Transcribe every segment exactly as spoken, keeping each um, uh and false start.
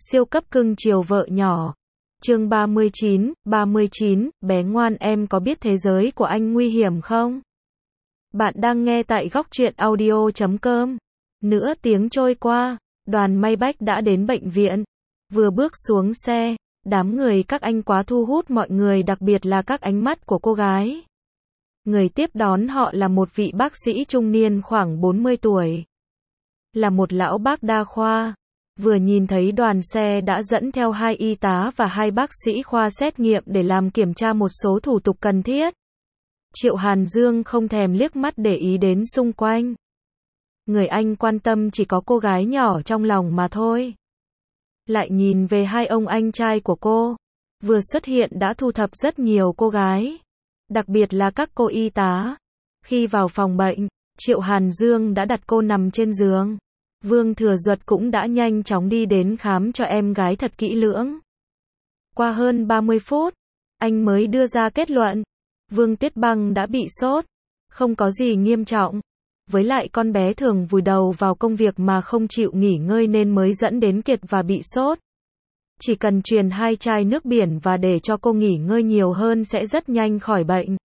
Siêu cấp cưng chiều vợ nhỏ. Chương ba mươi chín, ba mươi chín, bé ngoan em có biết thế giới của anh nguy hiểm không? Bạn đang nghe tại góc truyện audio chấm com. Nửa tiếng trôi qua, đoàn Maybach đã đến bệnh viện. Vừa bước xuống xe, đám người các anh quá thu hút mọi người, đặc biệt là các ánh mắt của cô gái. Người tiếp đón họ là một vị bác sĩ trung niên khoảng bốn mươi tuổi. Là một lão bác đa khoa. Vừa nhìn thấy đoàn xe đã dẫn theo hai y tá và hai bác sĩ khoa xét nghiệm để làm kiểm tra một số thủ tục cần thiết. Triệu Hàn Dương không thèm liếc mắt để ý đến xung quanh. Người anh quan tâm chỉ có cô gái nhỏ trong lòng mà thôi. Lại nhìn về hai ông anh trai của cô. Vừa xuất hiện đã thu thập rất nhiều cô gái. Đặc biệt là các cô y tá. Khi vào phòng bệnh, Triệu Hàn Dương đã đặt cô nằm trên giường. Vương Thừa Duật cũng đã nhanh chóng đi đến khám cho em gái thật kỹ lưỡng. Qua hơn ba mươi phút, anh mới đưa ra kết luận. Vương Tuyết Băng đã bị sốt. Không có gì nghiêm trọng. Với lại con bé thường vùi đầu vào công việc mà không chịu nghỉ ngơi nên mới dẫn đến kiệt và bị sốt. Chỉ cần truyền hai chai nước biển và để cho cô nghỉ ngơi nhiều hơn sẽ rất nhanh khỏi bệnh.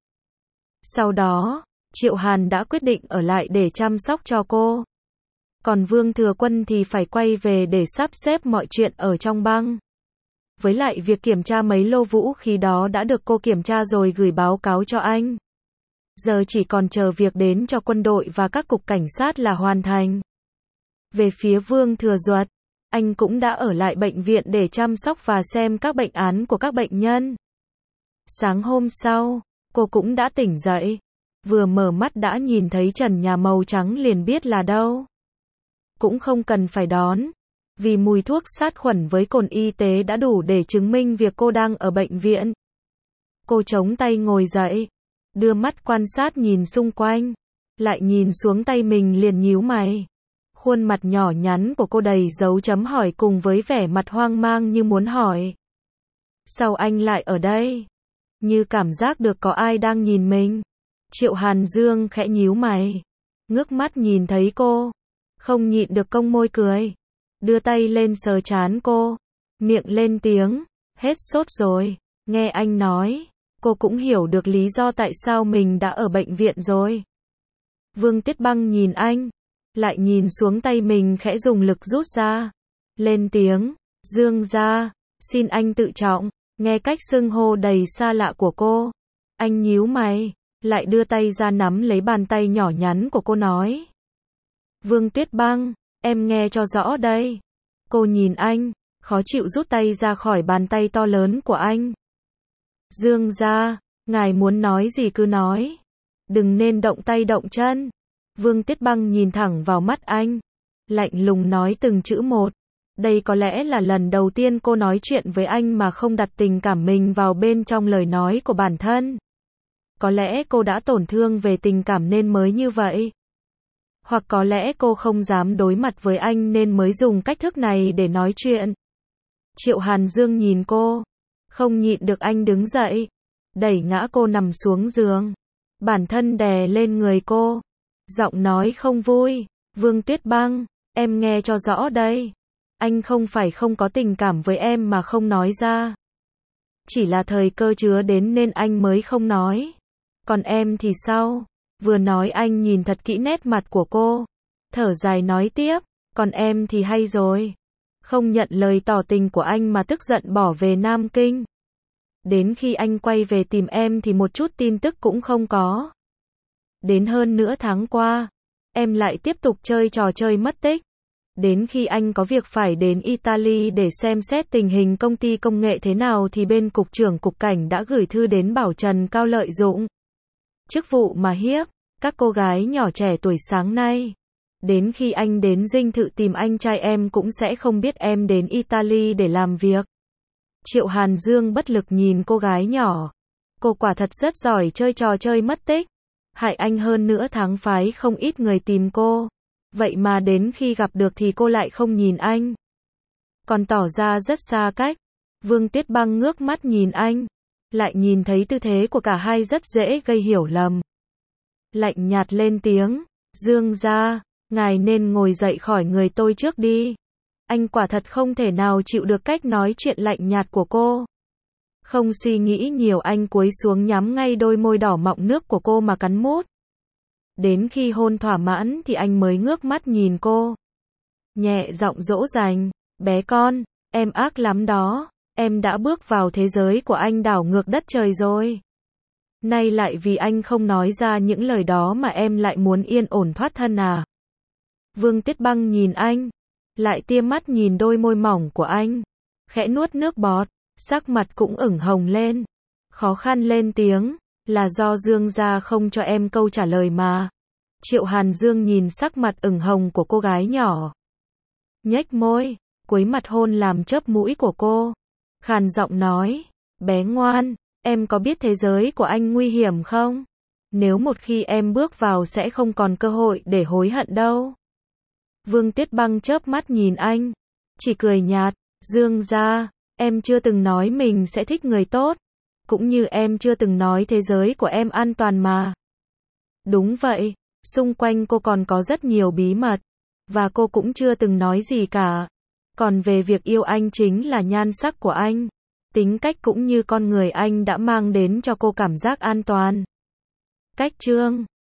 Sau đó, Triệu Hàn đã quyết định ở lại để chăm sóc cho cô. Còn Vương Thừa Quân thì phải quay về để sắp xếp mọi chuyện ở trong băng. Với lại việc kiểm tra mấy lô vũ khí đó đã được cô kiểm tra rồi gửi báo cáo cho anh. Giờ chỉ còn chờ việc đến cho quân đội và các cục cảnh sát là hoàn thành. Về phía Vương Thừa Duật, anh cũng đã ở lại bệnh viện để chăm sóc và xem các bệnh án của các bệnh nhân. Sáng hôm sau, cô cũng đã tỉnh dậy. Vừa mở mắt đã nhìn thấy trần nhà màu trắng liền biết là đâu. Cũng không cần phải đón. Vì mùi thuốc sát khuẩn với cồn y tế đã đủ để chứng minh việc cô đang ở bệnh viện. Cô chống tay ngồi dậy. Đưa mắt quan sát nhìn xung quanh. Lại nhìn xuống tay mình liền nhíu mày. Khuôn mặt nhỏ nhắn của cô đầy dấu chấm hỏi cùng với vẻ mặt hoang mang như muốn hỏi. Sao anh lại ở đây? Như cảm giác được có ai đang nhìn mình. Triệu Hàn Dương khẽ nhíu mày. Ngước mắt nhìn thấy cô. Không nhịn được cong môi cười. Đưa tay lên sờ trán cô. Miệng lên tiếng. Hết sốt rồi. Nghe anh nói. Cô cũng hiểu được lý do tại sao mình đã ở bệnh viện rồi. Vương Tuyết Băng nhìn anh. Lại nhìn xuống tay mình khẽ dùng lực rút ra. Lên tiếng. Dương ra. Xin anh tự trọng. Nghe cách xưng hô đầy xa lạ của cô. Anh nhíu mày. Lại đưa tay ra nắm lấy bàn tay nhỏ nhắn của cô nói. Vương Tuyết Băng, em nghe cho rõ đây. Cô nhìn anh, khó chịu rút tay ra khỏi bàn tay to lớn của anh. Dương ra, ngài muốn nói gì cứ nói. Đừng nên động tay động chân. Vương Tuyết Băng nhìn thẳng vào mắt anh. Lạnh lùng nói từng chữ một. Đây có lẽ là lần đầu tiên cô nói chuyện với anh mà không đặt tình cảm mình vào bên trong lời nói của bản thân. Có lẽ cô đã tổn thương về tình cảm nên mới như vậy. Hoặc có lẽ cô không dám đối mặt với anh nên mới dùng cách thức này để nói chuyện. Triệu Hàn Dương nhìn cô. Không nhịn được anh đứng dậy. Đẩy ngã cô nằm xuống giường. Bản thân đè lên người cô. Giọng nói không vui. Vương Tuyết Băng, em nghe cho rõ đây. Anh không phải không có tình cảm với em mà không nói ra. Chỉ là thời cơ chưa đến nên anh mới không nói. Còn em thì sao? Vừa nói anh nhìn thật kỹ nét mặt của cô. Thở dài nói tiếp. Còn em thì hay rồi. Không nhận lời tỏ tình của anh mà tức giận bỏ về Nam Kinh. Đến khi anh quay về tìm em thì một chút tin tức cũng không có. Đến hơn nửa tháng qua, em lại tiếp tục chơi trò chơi mất tích. Đến khi anh có việc phải đến Italy để xem xét tình hình công ty công nghệ thế nào thì bên cục trưởng cục cảnh đã gửi thư đến bảo Trần Cao lợi dụng chức vụ mà hiếp các cô gái nhỏ trẻ tuổi sáng nay. Đến khi anh đến dinh thự tìm anh trai em cũng sẽ không biết em đến Italy để làm việc. Triệu Hàn Dương bất lực nhìn cô gái nhỏ. Cô quả thật rất giỏi chơi trò chơi mất tích. Hại anh hơn nửa tháng phái không ít người tìm cô. Vậy mà đến khi gặp được thì cô lại không nhìn anh. Còn tỏ ra rất xa cách. Vương Tuyết Băng ngước mắt nhìn anh. Lại nhìn thấy tư thế của cả hai rất dễ gây hiểu lầm. Lạnh nhạt lên tiếng. Dương ra, ngài nên ngồi dậy khỏi người tôi trước đi. Anh quả thật không thể nào chịu được cách nói chuyện lạnh nhạt của cô. Không suy nghĩ nhiều, anh cúi xuống nhắm ngay đôi môi đỏ mọng nước của cô mà cắn mút. Đến khi hôn thỏa mãn thì anh mới ngước mắt nhìn cô. Nhẹ giọng dỗ dành, bé con, em ác lắm đó, em đã bước vào thế giới của anh đảo ngược đất trời rồi. Nay lại vì anh không nói ra những lời đó mà em lại muốn yên ổn thoát thân à? Vương Tuyết Băng nhìn anh, lại tia mắt nhìn đôi môi mỏng của anh, khẽ nuốt nước bọt, sắc mặt cũng ửng hồng lên. Khó khăn lên tiếng, là do Dương gia không cho em câu trả lời mà. Triệu Hàn Dương nhìn sắc mặt ửng hồng của cô gái nhỏ, nhếch môi, cúi mặt hôn làm chớp mũi của cô, khàn giọng nói, bé ngoan, em có biết thế giới của anh nguy hiểm không? Nếu một khi em bước vào sẽ không còn cơ hội để hối hận đâu. Vương Tuyết Băng chớp mắt nhìn anh, chỉ cười nhạt, Dương gia, em chưa từng nói mình sẽ thích người tốt, cũng như em chưa từng nói thế giới của em an toàn mà. Đúng vậy, xung quanh cô còn có rất nhiều bí mật, và cô cũng chưa từng nói gì cả. Còn về việc yêu anh chính là nhan sắc của anh, tính cách cũng như con người anh đã mang đến cho cô cảm giác an toàn. Cách chương